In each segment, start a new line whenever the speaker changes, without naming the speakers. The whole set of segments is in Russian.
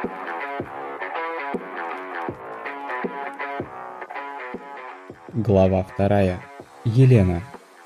Глава 2. Елена.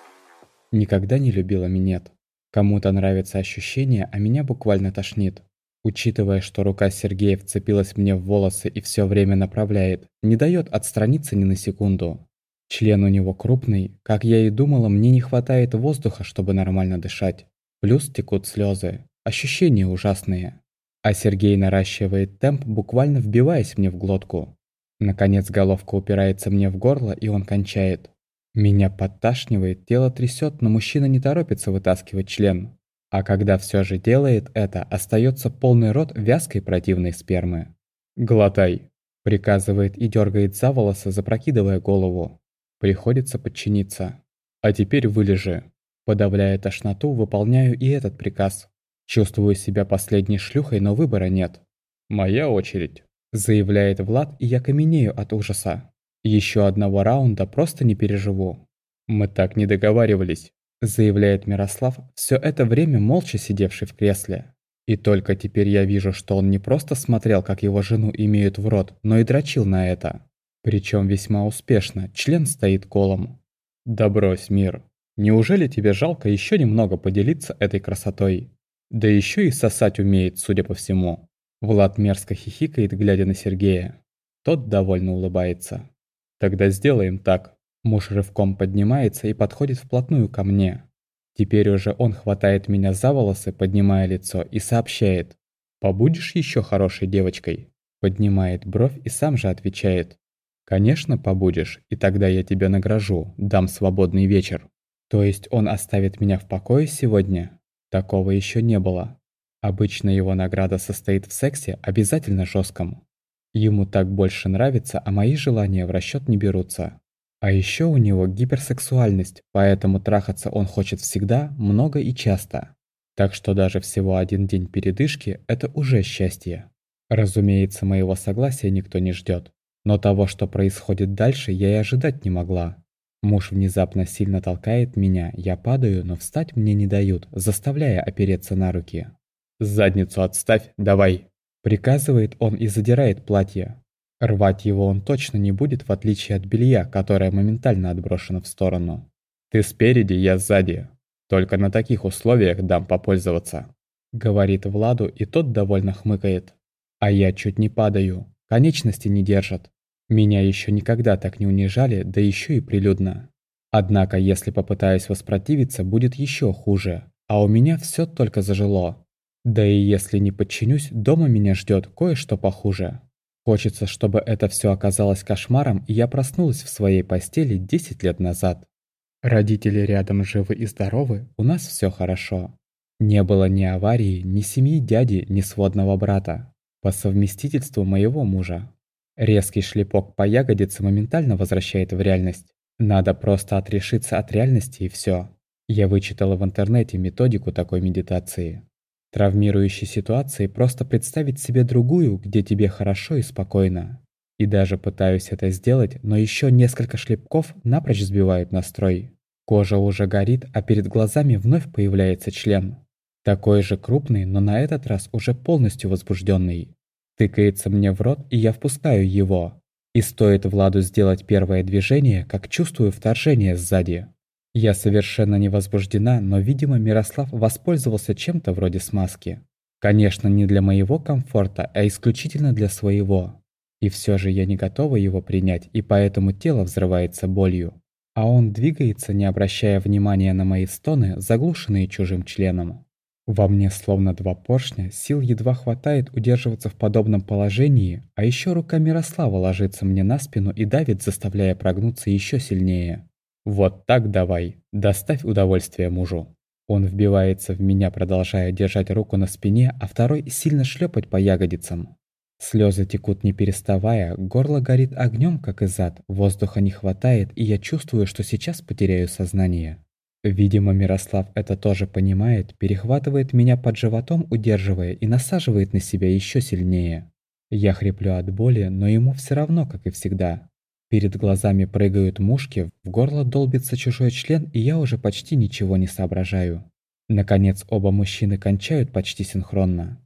Никогда не любила минет. Кому-то нравится ощущение, а меня буквально тошнит. Учитывая, что рука Сергея вцепилась мне в волосы и все время направляет, не дает отстраниться ни на секунду. Член у него крупный, как я и думала, мне не хватает воздуха, чтобы нормально дышать. Плюс текут слезы. Ощущения ужасные. А Сергей наращивает темп, буквально вбиваясь мне в глотку. Наконец головка упирается мне в горло, и он кончает. Меня подташнивает, тело трясет, но мужчина не торопится вытаскивать член. А когда все же делает это, остается полный рот вязкой противной спермы. «Глотай!» – приказывает и дергает за волосы, запрокидывая голову. Приходится подчиниться. «А теперь вылежи!» Подавляя тошноту, выполняю и этот приказ. Чувствую себя последней шлюхой, но выбора нет. «Моя очередь!» – заявляет Влад, и я каменею от ужаса. Еще одного раунда просто не переживу. «Мы так не договаривались», – заявляет Мирослав, все это время молча сидевший в кресле. И только теперь я вижу, что он не просто смотрел, как его жену имеют в рот, но и дрочил на это. Причем весьма успешно, член стоит колом. «Да брось, Мир. Неужели тебе жалко еще немного поделиться этой красотой? Да еще и сосать умеет, судя по всему». Влад мерзко хихикает, глядя на Сергея. Тот довольно улыбается. «Тогда сделаем так». Муж рывком поднимается и подходит вплотную ко мне. Теперь уже он хватает меня за волосы, поднимая лицо, и сообщает. «Побудешь еще хорошей девочкой?» Поднимает бровь и сам же отвечает. «Конечно, побудешь, и тогда я тебя награжу, дам свободный вечер». То есть он оставит меня в покое сегодня? Такого еще не было. Обычно его награда состоит в сексе, обязательно жестком. Ему так больше нравится, а мои желания в расчет не берутся. А еще у него гиперсексуальность, поэтому трахаться он хочет всегда, много и часто. Так что даже всего один день передышки – это уже счастье. Разумеется, моего согласия никто не ждет. Но того, что происходит дальше, я и ожидать не могла. Муж внезапно сильно толкает меня, я падаю, но встать мне не дают, заставляя опереться на руки. «Задницу отставь, давай!» Приказывает он и задирает платье. Рвать его он точно не будет, в отличие от белья, которое моментально отброшено в сторону. «Ты спереди, я сзади. Только на таких условиях дам попользоваться», — говорит Владу, и тот довольно хмыкает. А я чуть не падаю, конечности не держат. Меня еще никогда так не унижали, да еще и прилюдно. Однако, если попытаюсь воспротивиться, будет еще хуже, а у меня все только зажило. Да и если не подчинюсь, дома меня ждет кое-что похуже. Хочется, чтобы это все оказалось кошмаром, и я проснулась в своей постели 10 лет назад. Родители рядом живы и здоровы, у нас все хорошо. Не было ни аварии, ни семьи дяди, ни сводного брата. По совместительству моего мужа. Резкий шлепок по ягодице моментально возвращает в реальность. Надо просто отрешиться от реальности и все. Я вычитала в интернете методику такой медитации. Травмирующей ситуации просто представить себе другую, где тебе хорошо и спокойно. И даже пытаюсь это сделать, но еще несколько шлепков напрочь сбивают настрой. Кожа уже горит, а перед глазами вновь появляется член. Такой же крупный, но на этот раз уже полностью возбужденный. Тыкается мне в рот, и я впускаю его. И стоит Владу сделать первое движение, как чувствую вторжение сзади. Я совершенно не возбуждена, но, видимо, Мирослав воспользовался чем-то вроде смазки. Конечно, не для моего комфорта, а исключительно для своего. И все же я не готова его принять, и поэтому тело взрывается болью. А он двигается, не обращая внимания на мои стоны, заглушенные чужим членом. Во мне словно два поршня, сил едва хватает удерживаться в подобном положении, а еще рука Мирослава ложится мне на спину и давит, заставляя прогнуться еще сильнее. «Вот так давай, доставь удовольствие мужу». Он вбивается в меня, продолжая держать руку на спине, а второй сильно шлепать по ягодицам. Слезы текут не переставая, горло горит огнем, как и зад, воздуха не хватает, и я чувствую, что сейчас потеряю сознание. Видимо, Мирослав это тоже понимает, перехватывает меня под животом, удерживая, и насаживает на себя еще сильнее. Я хриплю от боли, но ему все равно, как и всегда. Перед глазами прыгают мушки, в горло долбится чужой член, и я уже почти ничего не соображаю. Наконец, оба мужчины кончают почти синхронно.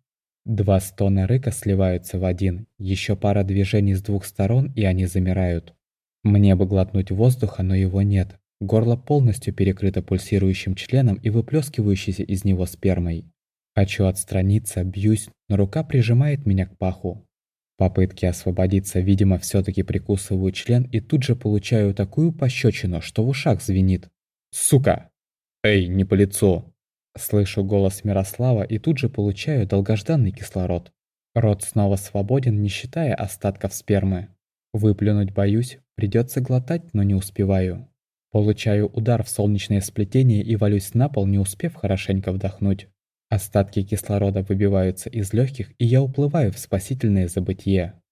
Два стона рыка сливаются в один, еще пара движений с двух сторон, и они замирают. Мне бы глотнуть воздуха, но его нет. Горло полностью перекрыто пульсирующим членом и выплескивающейся из него спермой. Хочу отстраниться, бьюсь, но рука прижимает меня к паху. Попытки освободиться, видимо, все-таки прикусываю член и тут же получаю такую пощечину, что в ушах звенит. Сука! Эй, не по лицу! Слышу голос Мирослава и тут же получаю долгожданный кислород. Рот снова свободен, не считая остатков спермы. Выплюнуть боюсь, придется глотать, но не успеваю. Получаю удар в солнечное сплетение и валюсь на пол, не успев хорошенько вдохнуть. Остатки кислорода выбиваются из легких, и я уплываю в спасительное забытье.